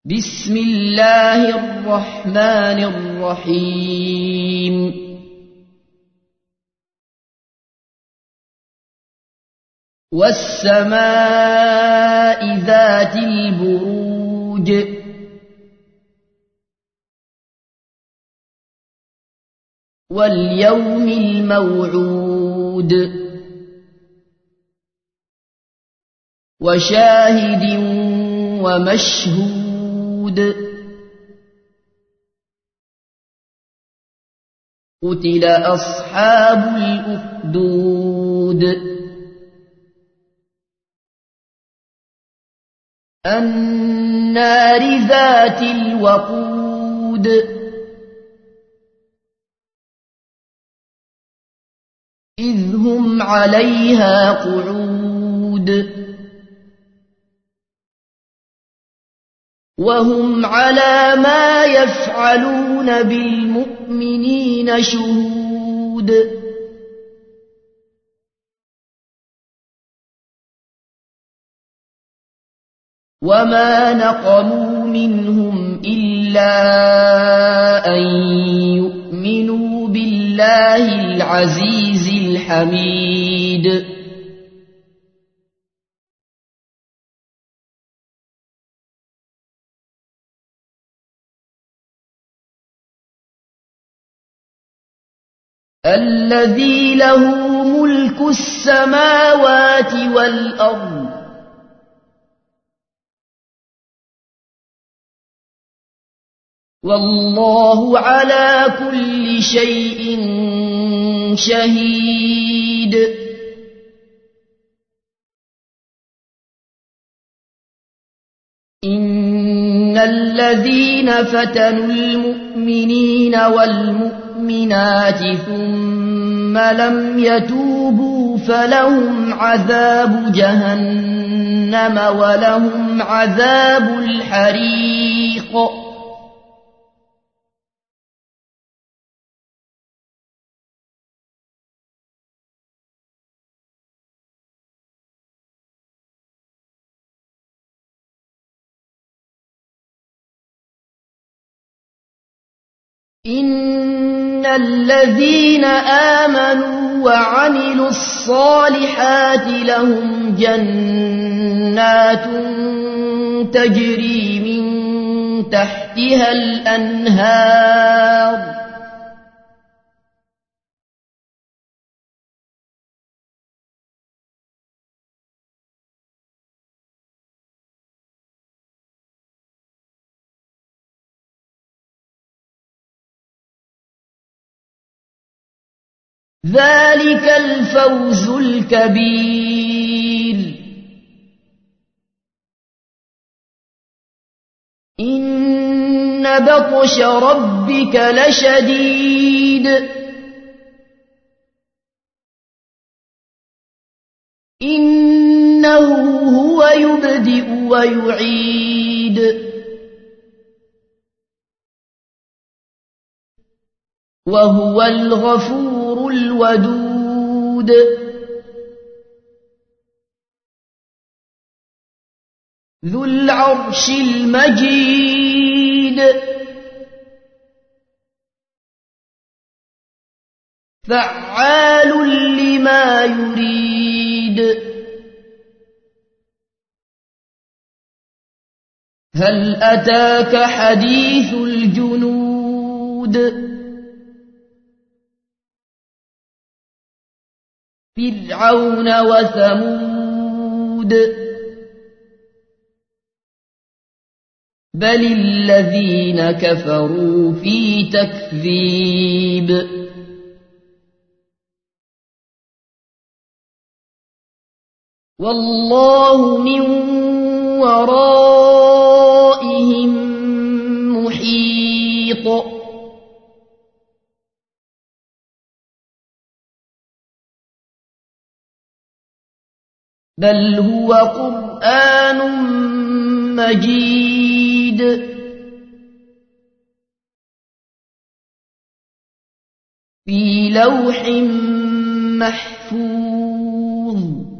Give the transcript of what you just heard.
بسم الله الرحمن الرحيم والسماء ذات البروج واليوم الموعود وشاهد ومشهود قتل أصحاب الأخدود النار ذات الوقود إذ هم عليها قعود وهم على ما يفعلون بالمؤمنين شهود وما نقموا منهم إلا أن يؤمنوا بالله العزيز الحميد الذي له ملك السماوات والأرض والله على كل شيء شهيد إن الذين فتنوا المؤمنين والمؤمنات ثم لم يتوبوا فلهم عذاب جهنم ولهم عذاب الحريق إن الذين آمنوا وعملوا الصالحات لهم جنات تجري من تحتها الأنهار ذلك الفوز الكبير إن بطش ربك لشديد إنه هو يبدئ ويعيد وهو الغفور الودود ذو العرش المجيد فعال لما يريد هل أتاك حديث الجنود فرعون وثمود بل الذين كفروا في تكذيب والله من ورائهم محيط بل هو قرآن مجيد في لوح محفوظ